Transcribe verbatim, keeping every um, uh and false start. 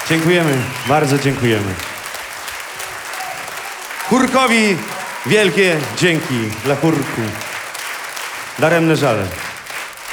Dziękujemy, bardzo dziękujemy. Chórkowi wielkie dzięki dla chórku. Daremne żale.